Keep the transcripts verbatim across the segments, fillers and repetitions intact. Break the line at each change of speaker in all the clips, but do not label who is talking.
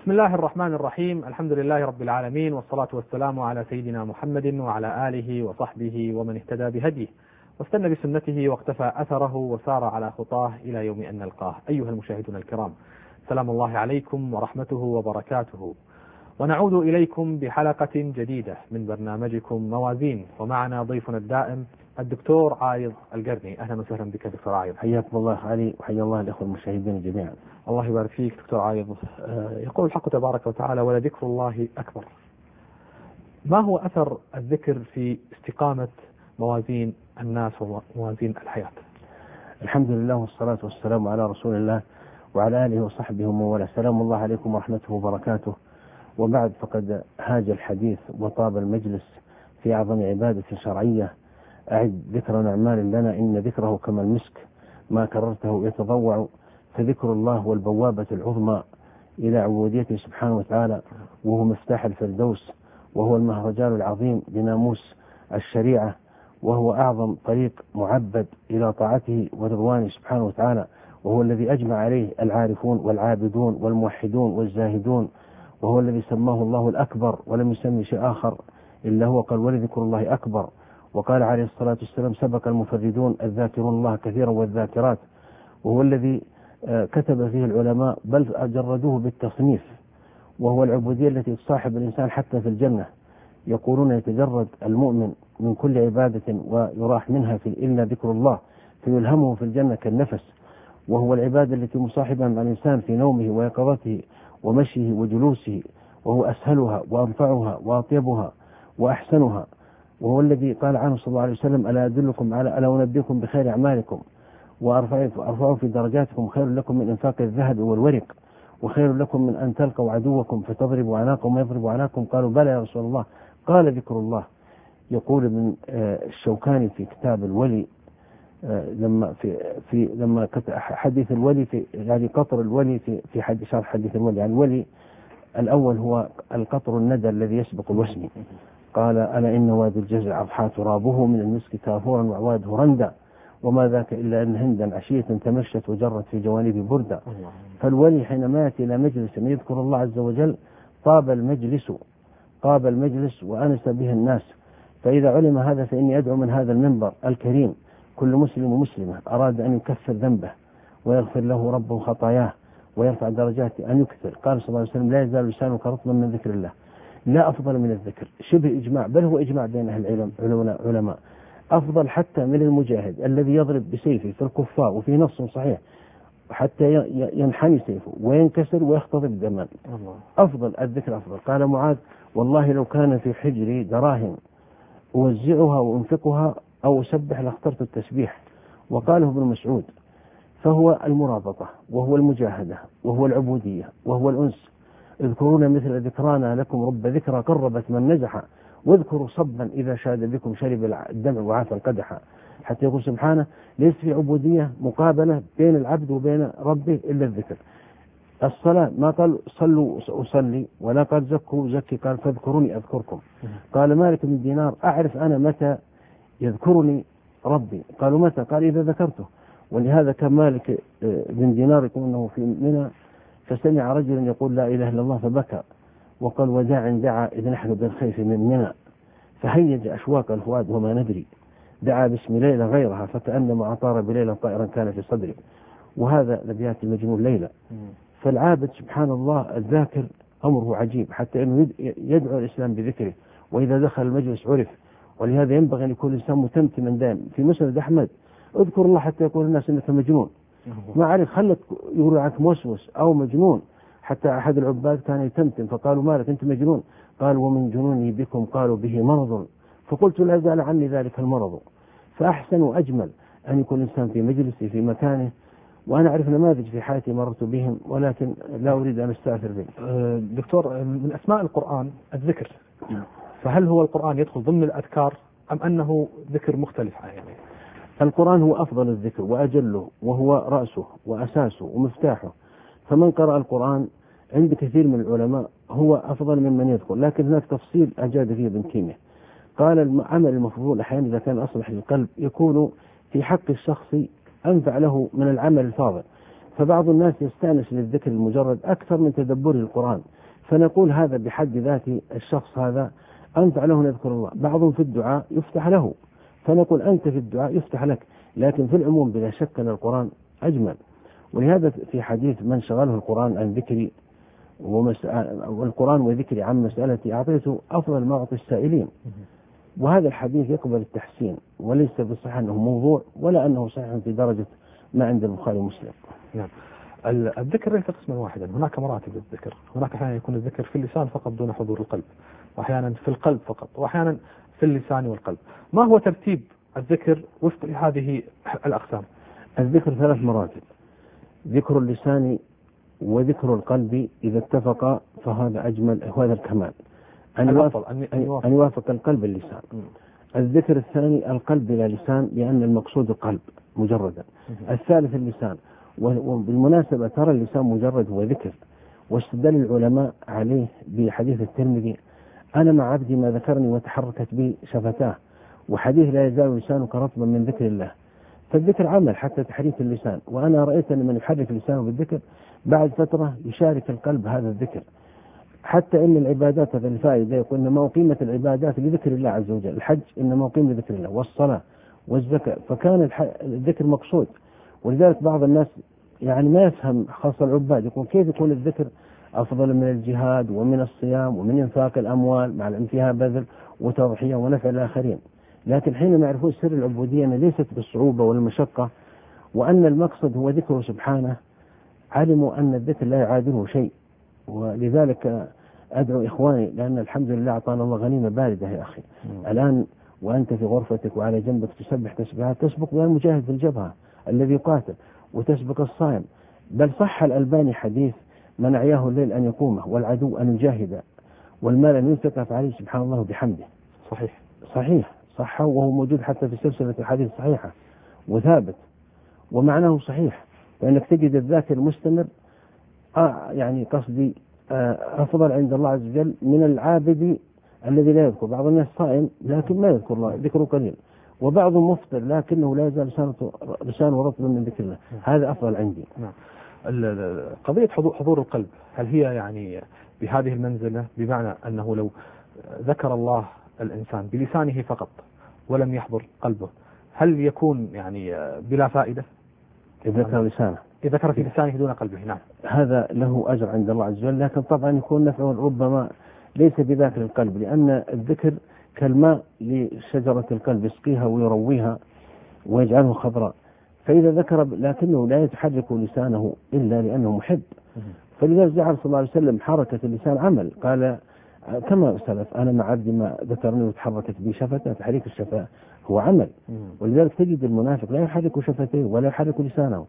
بسم الله الرحمن الرحيم. الحمد لله رب العالمين، والصلاة والسلام على سيدنا محمد وعلى آله وصحبه ومن اهتدى بهديه واستنى بسنته واقتفى أثره وسار على خطاه إلى يوم أن نلقاه. أيها المشاهدون الكرام، سلام الله عليكم ورحمته وبركاته، ونعود إليكم بحلقة جديدة من برنامجكم موازين، ومعنا ضيفنا الدائم الدكتور عايض القرني. أهلا وسهلا بك دكتور عايض.
حياكم الله علي، وحيا الله الأخوة المشاهدين جميعا.
الله يبارك فيك دكتور عايض. يقول الحق تبارك وتعالى: ولذكر الله أكبر. ما هو أثر الذكر في استقامة موازين الناس وموازين الحياة؟
الحمد لله والصلاة والسلام على رسول الله وعلى آله وصحبه ومن والاه. سلام الله عليكم ورحمته وبركاته. وبعد، فقد هاج الحديث وطاب المجلس في أعظم عبادة شرعية. أعد ذكر نعمان لنا، إن ذكره كما المسك ما كررته يتضوع. فذكر الله هو البوابة العظمى إلى عبوديته سبحانه وتعالى، وهو مفتاح الفردوس، وهو المهرجان العظيم لناموس الشريعة، وهو أعظم طريق معبد إلى طاعته ورضوانه سبحانه وتعالى، وهو الذي أجمع عليه العارفون والعابدون والموحدون والزاهدون، وهو الذي سماه الله الأكبر ولم يسمي شيء آخر إلا هو. قال: ولذكر الله أكبر. وقال عليه الصلاة والسلام: سبق المفردون الذاكرون الله كثيرا والذاكرات. وهو الذي كتب فيه العلماء بل جردوه بالتصنيف، وهو العبودية التي تصاحب الإنسان حتى في الجنة. يقولون: يتجرد المؤمن من كل عبادة ويراح منها في إلا ذكر الله، فيلهمه في الجنة كالنفس. وهو العبادة التي مصاحبة مع الإنسان في نومه ويقظته ومشيه وجلوسه، وهو أسهلها وأنفعها وأطيبها وأحسنها. وهو الذي قال عنه صلى الله عليه وسلم: ألا أدلكم على ألا أنبئكم بخير أعمالكم وأرفعوا في درجاتكم، خير لكم من إنفاق الذهب والورق، وخير لكم من أن تلقوا عدوكم فتضربوا عناقهم ويضربوا عناقكم. قالوا: بلى يا رسول الله. قال: ذكر الله. يقول ابن الشوكاني في كتاب الولي لما في في لما حديث الولي في يعني قطر الولي في في حديث شرح حديث الولي. يعني الولي الأول هو القطر الندى الذي يسبق الوسم. قال: ألا إن وادي الجزع أضحى ترابه من المسك كافورا وعواده رندا، وما ذاك إلا أن هندا عشية تمشت وجرت في جوانب بردة. فالولي حينما يأتي إلى مجلس يذكر الله عز وجل طاب المجلس طاب المجلس وأنس به الناس. فإذا علم هذا فإني أدعو من هذا المنبر الكريم كل مسلم ومسلمة أراد أن يكفر ذنبه ويغفر له ربه خطاياه ويرفع درجاته أن يكثر. قال صلى الله عليه وسلم: لا يزال لسانك رطبا من ذكر الله. لا أفضل من الذكر، شبه إجماع، بل هو إجماع بين أهل العلم علماء، أفضل حتى من المجاهد الذي يضرب بسيفه في الكفار، وفي نص صحيح حتى ينحني سيفه وينكسر ويختضب دما. أفضل الذكر أفضل. قال معاذ: والله لو كان في حجري دراهم أوزعها وأنفقها أو أسبح لاخترت التسبيح. وقاله ابن مسعود: فهو المرابطة، وهو المجاهدة، وهو العبودية، وهو الأنس. اذكرون مثل ذكرانا لكم رب ذكرى قربت من نزح، واذكروا صبا إذا شاد بكم شرب الدمع وعاف القدح. حتى يقول سبحانه: ليس في عبودية مقابلة بين العبد وبين ربه إلا الذكر. الصلاة ما قال صلوا أصلي، ولا قال زكوا زكي، قال فاذكروني أذكركم. قال مالك بن دينار: أعرف أنا متى يذكرني ربي. قالوا: متى؟ قال: إذا ذكرته. ولهذا كان مالك بن دينار يقول أنه في منى فسمع رجلا يقول لا إله إلا الله فبكى، وقال: وداع دعا إذ نحن بالخيف من منى، فهيج أشواق الفؤاد وما ندري، دعا باسم ليلى غيرها فكأنما أطار بليلة طائرا كان في صدري. وهذا لبيات المجنون ليلى. فالعابد سبحان الله الذاكر أمره عجيب، حتى أنه يدعو الإسلام بذكره، وإذا دخل المجلس عرف. ولهذا ينبغي أن يكون الإنسان متمتما دائما. في مسند أحمد: اذكر الله حتى يقول الناس إنك مجنون. ما عرف خلت يقول عنك موسوس أو مجنون. حتى أحد العباد كان يتمتم فقالوا: مالك أنت مجنون؟ قال: ومن جنوني بكم قالوا به مرض، فقلت لا زال عني ذلك المرض. فأحسن وأجمل أن يكون الإنسان في مجلسه في مكانه. وأنا أعرف نماذج في حياتي مررت بهم، ولكن لا أريد أن أستأثر به.
دكتور، من أسماء القرآن الذكر، فهل هو القرآن يدخل ضمن الأذكار أم أنه ذكر مختلف يعني؟
القرآن هو أفضل الذكر وأجله، وهو رأسه وأساسه ومفتاحه. فمن قرأ القرآن عند كثير من العلماء هو أفضل ممن يذكر. لكن هناك تفصيل أجاد فيه ابن تيمية. قال: العمل المفضول أحيانا إذا كان أصلح للقلب يكون في حق الشخص أنفع له من العمل الفاضل. فبعض الناس يستأنس للذكر المجرد أكثر من تدبر القرآن، فنقول هذا بحد ذاته الشخص هذا أنفع له نذكر الله. بعضهم في الدعاء يفتح له، فنقول أنت في الدعاء يفتح لك، لكن في العموم بلا شك أن القرآن أجمل. ولهذا في حديث من شغله القرآن عن ذكري والقرآن وذكري عن مسألتي أعطيته أفضل ما أعطي السائلين. وهذا الحديث يقبل التحسين، وليس بصحة أنه موضوع ولا أنه صحيح في درجة ما عند البخاري ومسلم.
نعم. الذكر ليس قسما واحدا، هناك مراتب للذكر. هناك أحيانا يكون الذكر في اللسان فقط دون حضور القلب، وأحيانا في القلب فقط، وأحيانا في اللسان والقلب. ما هو ترتيب الذكر وفق هذه الأقسام؟
الذكر ثلاث مراتب: ذكر اللسان وذكر القلب إذا اتفقا فهذا أجمل، وهذا الكمال، أن يوافق, أن يوافق القلب اللسان. م. الذكر الثاني القلب بلا لسان، لأن المقصود القلب مجردا. م. الثالث اللسان، وبالمناسبة ترى اللسان مجرد هو ذكر، واستدل العلماء عليه بحديث الترمذي: أنا مع عبدي ما ذكرني وتحركت بي شفتاه، وحديث لا يزال لسانك رطبا من ذكر الله. فالذكر عمل حتى تحريك اللسان، وأنا رأيت أن من يحرك لسانه بالذكر بعد فترة يشارك القلب هذا الذكر. حتى إن العبادات، هذا الفائدة، يقول إنما أقيمت العبادات لذكر الله عز وجل. الحج إنما أقيم لذكر الله، والصلاة والزكاة، فكان الذكر مقصود. ولذلك بعض الناس يعني ما يفهم، خاصة العباد، يقول كيف يكون الذكر أفضل من الجهاد ومن الصيام ومن إنفاق الأموال، مع الأن فيها بذل وتضحية ونفع الآخرين. لكن حينما يعرفون سر العبودية ليست بالصعوبة والمشقة، وأن المقصد هو ذكره سبحانه، علموا أن الذكر لا يعادله شيء. ولذلك أدعو إخواني، لأن الحمد لله أعطانا الله غنيمة باردة يا أخي. م. الآن وأنت في غرفتك وعلى جنبك تسبح تسبيحات، تسبق بها المجاهد في الجبهة الذي يقاتل، وتسبق الصائم. بل صح الألباني حديث: من أعياه الليل أن يقومه، والعدو أن يجاهد، والمال أن ينفق فعليه سبحان الله بحمده.
صحيح
صحيح صح، وهو موجود حتى في سلسلة الحديث صحيحة وثابت، ومعناه صحيح. فإنك تجد الذاكر المستمر آه يعني قصدي آه أفضل عند الله عز وجل من العابد الذي لا يذكر. بعض الناس صائم لكن ما يذكر الله، ذكره قليل، وبعضهم مفطر لكنه لا يزال لسانه رطبا من ذكر الله. هذا أفضل عندي.
نعم. قضية حضور القلب، هل هي يعني بهذه المنزلة، بمعنى أنه لو ذكر الله الإنسان بلسانه فقط ولم يحضر قلبه، هل يكون يعني بلا فائدة؟
إذا ذكر لسانه،
إذا ذكر في لسانه دون قلبه، نعم،
هذا له أجر عند الله عز وجل، لكن طبعا يكون نفعه ربما ليس بذاكر القلب، لأن الذكر كالماء لشجرة القلب، يسقيها ويرويها ويجعله خضراء. فإذا ذكر لكنه لا يتحرك لسانه إلا لأنه محب، فلذلك جعل صلى الله عليه وسلم حركة اللسان عمل. قال كما سلف: أنا مع عبدي ما ذكرني وتحركت بي شفتاه. تحريك الشفاه هو عمل. ولذلك تجد المنافق لا يحرك شفتيه ولا يحرك لسانه،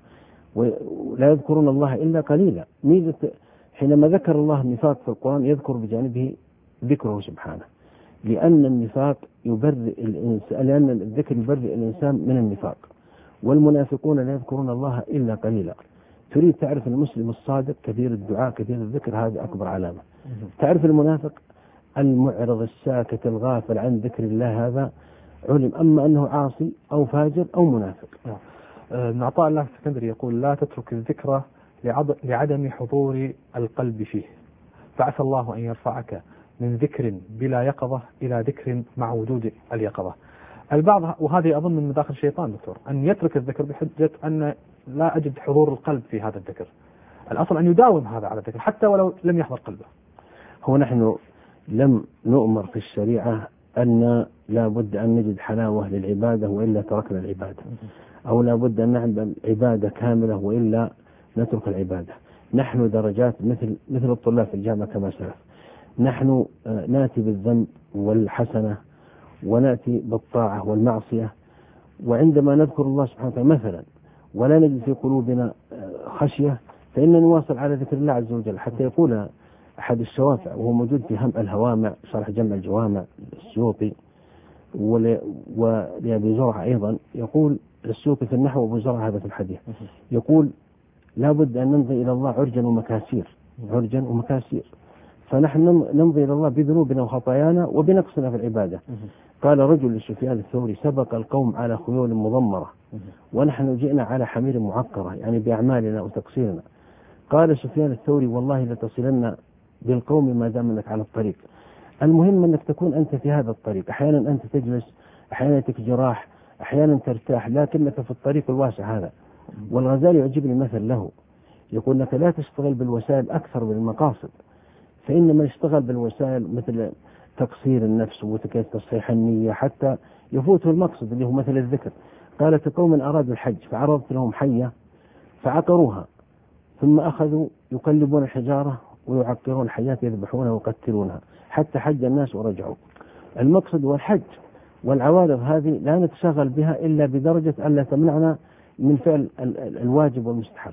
ولا يذكرون الله إلا قليلا. ميزة حينما ذكر الله النفاق في القرآن يذكر بجانبه ذكره سبحانه، لأن النفاق يبرئ الإنسان، لأن الذكر يبرئ الإنسان من النفاق، والمنافقون لا يذكرون الله إلا قليلا. تريد تعرف المسلم الصادق كثير الدعاء كثير الذكر، هذه أكبر علامة. تعرف المنافق المعرض الساكت الغافل عن ذكر الله، هذا علم أما أنه عاصي أو فاجر أو منافق.
ابن عطاء الله السكندري يقول: لا تترك الذكر لعدم حضور القلب فيه، فعسى الله أن يرفعك من ذكر بلا يقظة إلى ذكر مع وجود اليقظة. البعض، وهذه أظن من مداخل الشيطان دكتور، أن يترك الذكر بحجة أن لا أجد حضور القلب في هذا الذكر. الأصل أن يداوم هذا على الذكر حتى ولو لم يحضر قلبه.
هو نحن لم نؤمر في الشريعة أن لا بد أن نجد حلاوة للعبادة وإلا تركنا العبادة، أو لا بد أن نعمل عبادة كاملة وإلا نترك العبادة. نحن درجات مثل مثل الطلاب في الجامعة كما سلف. نحن نأتي بالذنب والحسنة ونأتي بالطاعة والمعصية، وعندما نذكر الله سبحانه وتعالى مثلا ولا نجد في قلوبنا خشية فإننا نواصل على ذكر الله عز وجل. حتى يقول أحد الشوافع وهو موجود في هم الهوامع شرح جمع الجوامع السيوطي ولأبي زرعة أيضا، يقول السيوطي في النحو وأبو زرعة هذا في الحديث، يقول لا بد أن نمضي إلى الله عرجا ومكاسير، عرجا ومكاسير. فنحن نمضي إلى الله بذنوبنا وخطايانا وبنقصنا في العبادة، قال رجل لسفيان الثوري: سبق القوم على خيول مضمرة ونحن جئنا على حمير معقرة، يعني بأعمالنا وتقصيرنا. قال سفيان الثوري: والله لتصلن بالقوم ما دام انك على الطريق. المهم انك تكون انت في هذا الطريق، احيانا انت تجلس، احيانا تك جراح، احيانا ترتاح، لكنك في الطريق الواسع هذا. والغزالي يعجبني مثل له، يقول انك لا تشتغل بالوسائل اكثر من المقاصد، فان من اشتغل بالوسائل مثل تقصير النفس وتصحيح النية حتى يفوته المقصد اللي هو مثل الذكر. قال: كقوم ارادوا الحج فعرضت لهم حية فعقروها، ثم اخذوا يقلبون الحجارة ويعقرون الحياة، يذبحونها ويقتلونها حتى حج الناس ورجعوا. المقصد هو الحج، والعوارض هذه لا نتشغل بها إلا بدرجة ألا تمنعنا من فعل الواجب والمستحب.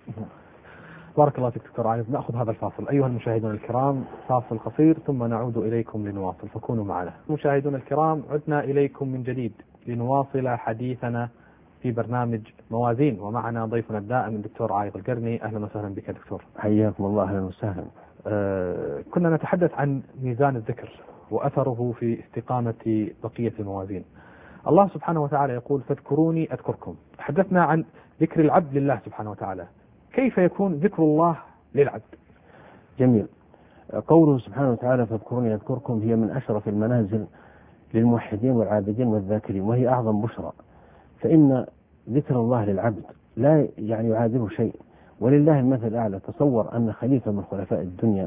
بارك الله فيك دكتور عايض. نأخذ هذا الفاصل أيها المشاهدون الكرام، فاصل قصير ثم نعود إليكم لنواصل، فكونوا معنا. مشاهدون الكرام، عدنا إليكم من جديد لنواصل حديثنا في برنامج موازين، ومعنا ضيفنا الدائم الدكتور عايض القرني. أهلا وسهلا بك دكتور.
حياكم الله. أهلا وسهلا.
آه كنا نتحدث عن ميزان الذكر وأثره في استقامة بقية الموازين. الله سبحانه وتعالى يقول: فاذكروني أذكركم. تحدثنا عن ذكر العبد لله سبحانه وتعالى، كيف يكون ذكر الله للعبد؟
جميل. قوله سبحانه وتعالى: فاذكروني أذكركم هي من أشرف المنازل للموحدين والعابدين والذاكرين، وهي أعظم بشرى، فإن ذكر الله للعبد لا يعني يعادله شيء. ولله المثل الأعلى. تصور أن خليفة من خلفاء الدنيا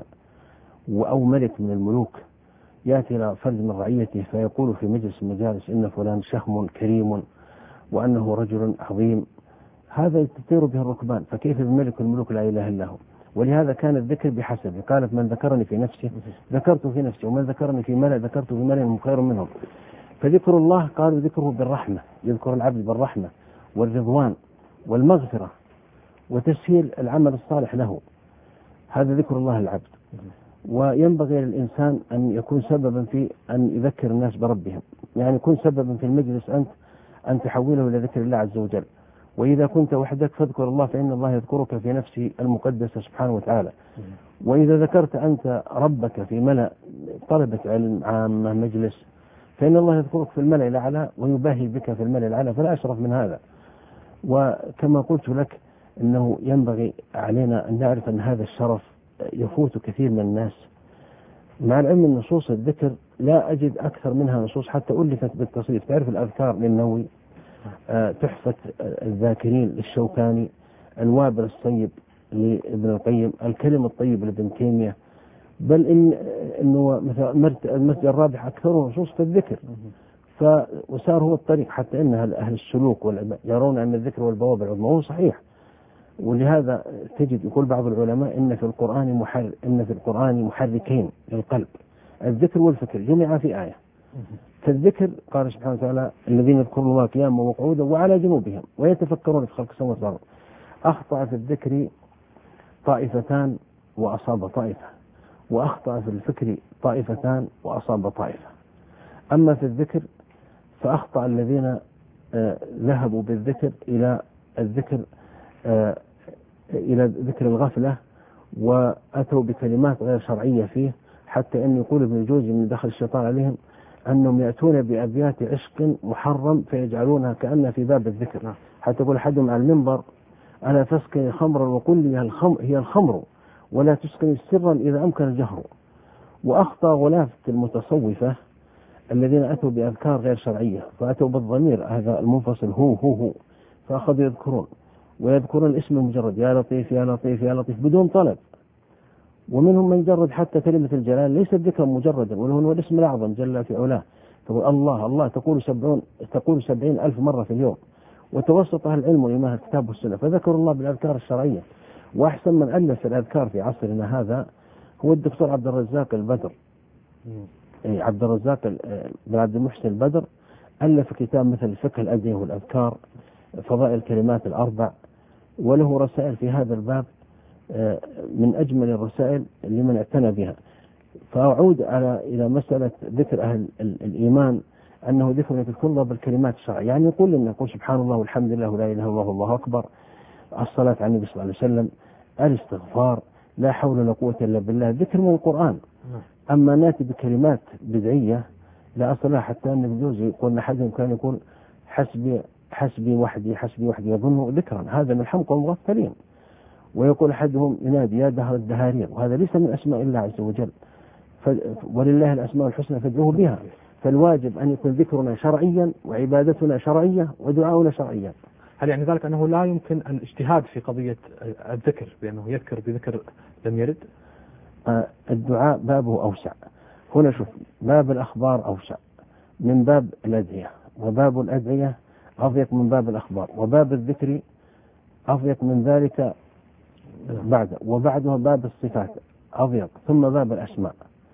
أو ملك من الملوك يأتي إلى فرد من رعيته فيقول في مجلس المجالس: إن فلان شهم كريم وأنه رجل عظيم، هذا تطير به الركبان، فكيف بملك الملوك لا إله إلا هو؟ ولهذا كان الذكر بحسبه. قالت: من ذكرني في نفسي ذكرته في نفسي، ومن ذكرني في ملأ ذكرته في ملأ خير منهم. فذكر الله قالوا ذكره بالرحمة، يذكر العبد بالرحمة والرضوان والمغفرة وتسهيل العمل الصالح له، هذا ذكر الله العبد. وينبغي للإنسان أن يكون سببا في أن يذكر الناس بربهم، يعني يكون سببا في المجلس أنت أن تحوله إلى ذكر الله عز وجل. وإذا كنت وحدك فاذكر الله، فإن الله يذكرك في نفسه المقدسة سبحانه وتعالى. وإذا ذكرت أنت ربك في ملأ طلبة علم عامة مجلس، فإن الله يذكرك في الملأ الأعلى ويباهي بك في الملأ الأعلى، فلا أشرف من هذا. وكما قلت لك أنه ينبغي علينا أن نعرف أن هذا الشرف يفوت كثير من الناس، مع العلم من نصوص الذكر لا أجد أكثر منها نصوص حتى ألفت بالتصريف. تعرف الأذكار للنووي، تحفة الذاكرين للشوكاني، الوابل الصيب لابن القيم، الكلم الطيب لابن تيمية، بل إن إنه مثلا المسجد الرابح أكثره نصوص في الذكر، فوسار هو الطريق، حتى إن أهل السلوك يرون أن الذكر والبواب العظمى هو صحيح. ولهذا تجد يقول بعض العلماء إن في القرآن محر إن في القرآن محركين للقلب، الذكر والفكر جمع في آية. فالذكر قال سبحانه وتعالى: الذين يذكرون الله قياما وقعودا وعلى جنوبهم ويتفكرون في خلق السماوات والأرض. أخطأ في الذكر طائفتان وأصاب طائفة، وأخطأ في الفكر طائفتان وأصاب طائفة. أما في الذكر فأخطأ الذين آه ذهبوا بالذكر إلى الذكر آه إلى ذكر الغفلة، وأتوا بكلمات غير شرعية فيه، حتى أن يقول ابن الجوزي من دخل الشيطان عليهم أنهم يأتون بأبيات عشق محرم فيجعلونها كأنها في باب الذكر، حتى يقول أحدهم على المنبر: ألا تسقني خمرا وقل لي الخمر هي الخمر ولا تسقني سرا إذا أمكن الجهر. وأخطأ غلاة المتصوفة الذين أتوا بأذكار غير شرعية، فأتوا بالضمير هذا المنفصل هو هو هو، فأخذوا يذكرون ويذكرون الاسم المجرد: يا لطيف يا لطيف يا لطيف، بدون طلب. ومنهم من جرد حتى كلمة الجلال ليست ذكرا مجردا، وهو الاسم الأعظم جل في علاه. تقول الله الله تقول سبعون تقول سبعين ألف مرة في اليوم. وتوسط أهل العلم والإيمان الكتاب والسنة فذكروا الله بالأذكار الشرعية. وأحسن من ألف الأذكار في عصرنا هذا هو الدكتور عبد الرزاق البدر، يعني عبد الرزاق بن عبد المحسن البدر، ألف كتاب مثل فقه الأدعية والأذكار، فضائل الكلمات الأربع، وله رسائل في هذا الباب من أجمل الرسائل لمن اعتنى بها. فأعود على إلى مسألة ذكر أهل الإيمان أنه ذكر يذكر الله بالكلمات الشرعية، يعني يقول لنا يقول سبحان الله والحمد لله ولا إله إلا الله والله أكبر، الصلاة على النبي صلى الله عليه وسلم، الاستغفار، لا حول ولا قوة إلا بالله، ذكر من القرآن. أما نأتي بكلمات بدعية لا أصل لها، حتى أن بجوز يقول أحدهم كان يقول حسبي حسبي وحدي حسبي وحدي يظن ذكرا، هذا من حمق المغفلين. ويقول أحدهم ينادي يا دهر الدهارير، وهذا ليس من أسماء الله عز وجل، ولله الأسماء الحسنى فادعوه بها. فالواجب أن يكون ذكرنا شرعيا وعبادتنا شرعية ودعاؤنا شرعيا.
هل يعني ذلك أنه لا يمكن الاجتهاد في قضية الذكر بأنه يذكر بذكر لم يرد؟
آه الدعاء بابه أوسع. هنا شوف، باب الأخبار أوسع من باب الأدعية، وباب الأدعية أضيق من باب الأخبار، وباب الذكر أضيق من ذلك بعد، وبعدها باب الصفات أضيق، ثم باب الأسماء.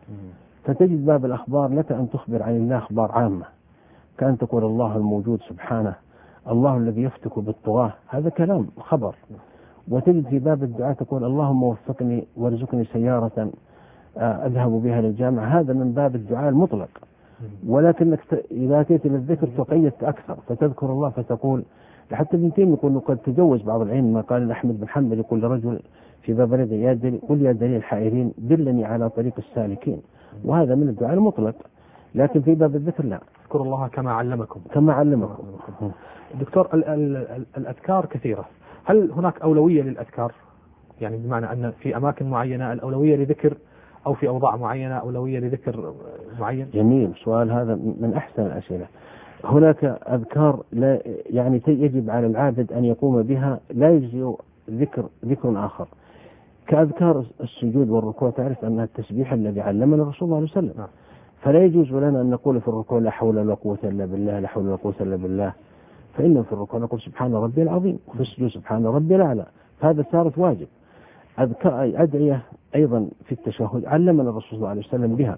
فتجد باب الأخبار لك أن تخبر عن الله أخبار عامة، كأن تقول الله الموجود سبحانه، الله الذي يفتك بالطغاة، هذا كلام خبر. وتجد في باب الدعاء تقول اللهم وفقني وارزقني سيارة أذهب بها للجامعة، هذا من باب الدعاء المطلق. ولكنك إذا أتيت للذكر تقيدت أكثر، فتذكر الله فتقول، حتى ابن تيمية يقول قد تجوز بعض العلم ما قال أحمد بن حنبل يقول لرجل في باب الرضا يا دليل قل يا دليل الحائرين دلني على طريق السالكين، وهذا من الدعاء المطلق. لكن في باب الذكر لا،
اذكروا الله كما علمكم
كما علمكم.
دكتور، ال ال ال الأذكار كثيرة، هل هناك أولوية للأذكار؟ يعني بمعنى أن في أماكن معينة الأولوية لذكر، أو في أوضاع معينة أولوية لذكر معين؟
جميل، سؤال هذا من أحسن الأسئلة. هناك أذكار لا يعني يجب على العابد أن يقوم بها، لا يجزئ ذكر ذكر آخر، كأذكار السجود والركوع. تعرف أنها التسبيح الذي علمنا الرسول صلى الله عليه وسلم، فلا يجوز لنا أن نقول في الركوع لا حول ولا قوة إلا بالله، لا حول ولا قوة إلا بالله، فإنه في الركوع نقول سبحان ربي العظيم، وفي السجود سبحان ربي الأعلى، فهذا صارت واجب. أذكار أدعية أيضا في التشهد علمنا الرسول صلى الله عليه وسلم بها.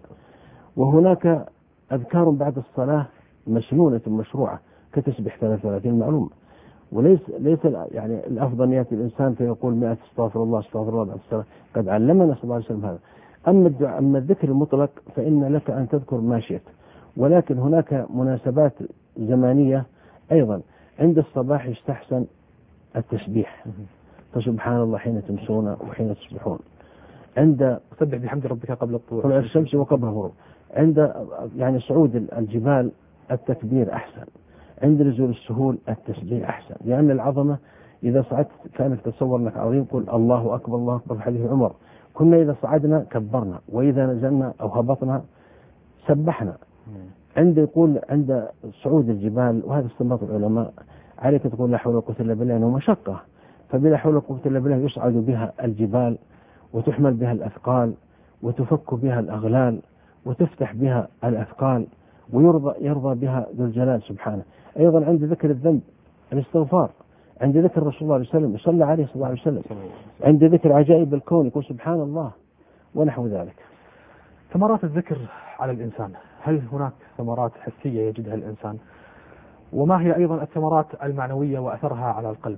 وهناك أذكار بعد الصلاة مسنونة مشروعة كتسبح ثلاثة وثلاثين معلومة، وليس ليس يعني الأفضل يأتي الإنسان فيقول مئة استغفر الله استغفر الله بعد الصلاة، قد علمنا صلى الله عليه وسلم هذا. أما الدعاء أما الذكر المطلق فإن لك أن تذكر ما شئت، ولكن هناك مناسبات زمانية أيضا. عند الصباح يستحسن التسبيح، فسبحان الله حين تمسون وحين تصبحون. عند
سبح بحمد ربك قبل
طلوع الشمس وقبل الغروب. عند يعني صعود الجبال التكبير أحسن. عند نزول السهول التسبيح أحسن، لأن العظمة إذا صعدت كانك تصور لك عظيم، قل الله أكبر الله أكبر. حديث عمر كنا إذا صعدنا كبرنا، وإذا نزلنا أو هبطنا سبحنا. عند يقول عند صعود الجبال، وهذا استنباط العلماء، عليك تقول لا حول ولا قوة إلا بالله، أنه مشقة، فبلا حول ولا قوة إلا بالله يصعد بها الجبال وتحمل بها الأثقال وتفك بها الأغلال وتفتح بها الأثقال ويرضى يرضى بها ذو الجلال سبحانه. أيضا عند ذكر الذنب الاستغفار، عند ذكر الرسول صلى الله عليه وسلم يصلى عليه صلى الله عليه وسلم، عند ذكر عجائب الكون يقول سبحان الله ونحو ذلك.
ثمرات الذكر على الإنسان، هل هناك ثمرات حسية يجدها الإنسان؟ وما هي أيضا الثمرات المعنوية وأثرها على القلب؟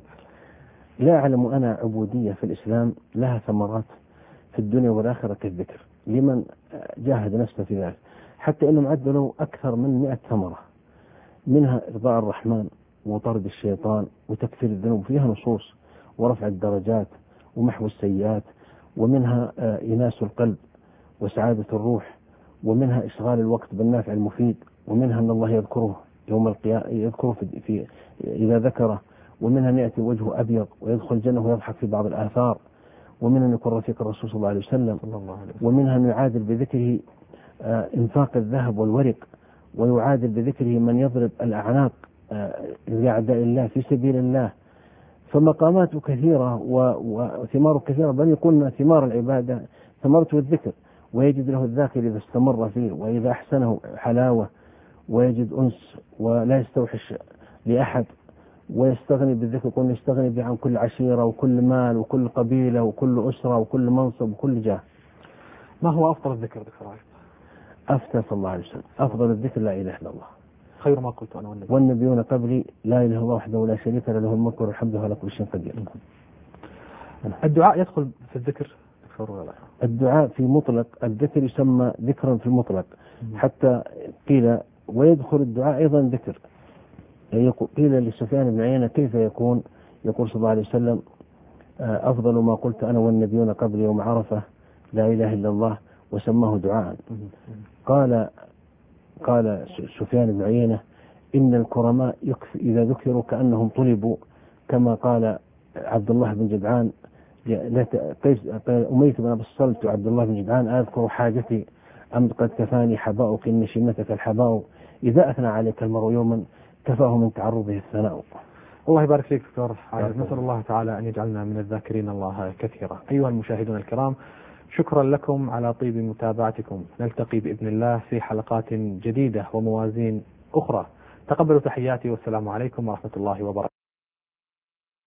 لا أعلم أنا عبودية في الإسلام لها ثمرات في الدنيا والآخرة كالذكر لمن جاهد نفسه في ذلك، حتى أنهم عدلوا أكثر من مئة ثمرة، منها إرضاء الرحمن وطرد الشيطان وتكفير الذنوب، فيها نصوص ورفع الدرجات ومحو السيئات، ومنها إناس القلب وسعادة الروح، ومنها إشغال الوقت بالنافع المفيد، ومنها أن الله يذكره يوم القيامة يذكره في, في إذا ذكره، ومنها أن يأتي وجهه أبيض ويدخل الجنة ويضحك في بعض الآثار، ومنها أن يكون رفيق الرسول صلى الله عليه وسلم، ومنها أن يعادل بذكره إنفاق الذهب والورق، ويعادل بذكره من يضرب الأعناق لأعداء الله في سبيل الله. فمقامات كثيرة وثمار كثيرة، بل يقولنا ثمار العبادة ثمرته الذكر، ويجد له الذاكر إذا استمر فيه، وإذا أحسنه حلاوة، ويجد أنس ولا يستوحش لأحد، ويستغني بالذكر، يقول يستغني به عن كل عشيرة وكل مال وكل قبيلة وكل أسرة وكل منصب وكل جاه.
ما هو أفضل الذكر دكتور عايز؟
أفتى صلى الله عليه وسلم أفضل الذكر لا إله إلا الله،
خير ما قلت أنا والنبي
والنبيون قبلي لا إله إلا الله وحده لا شريك له، له الملك والحمد على كل شيء قدير.
الدعاء يدخل في الذكر دكتور ولا لا؟
الدعاء في مطلق الذكر يسمى ذكرا في المطلق، حتى قيل ويدخل الدعاء أيضا ذكر. قيل لسفيان بن عيينة كيف يكون؟ يقول صلى الله عليه وسلم أفضل ما قلت أنا والنبيون قبل يوم عرفة لا إله إلا الله، وسماه دعاء. قال قال سفيان بن عيينة إن الكرماء إذا ذكروا كأنهم طلبوا، كما قال عبد الله بن جدعان أميت بن أبي الصلت وعبد الله بن جدعان أذكر حاجتي أم قد كفاني حباؤك إن شمتك الحباء إذا أثنى عليك المرء يوما كفاه من تعرضه الثناء.
الله يبارك فيك دكتور عايد، نسأل الله تعالى أن يجعلنا من الذاكرين الله كثيرا. أيها المشاهدون الكرام، شكرا لكم على طيب متابعتكم، نلتقي بإذن الله في حلقات جديدة وموازين أخرى. تقبلوا تحياتي والسلام عليكم ورحمة الله وبركاته.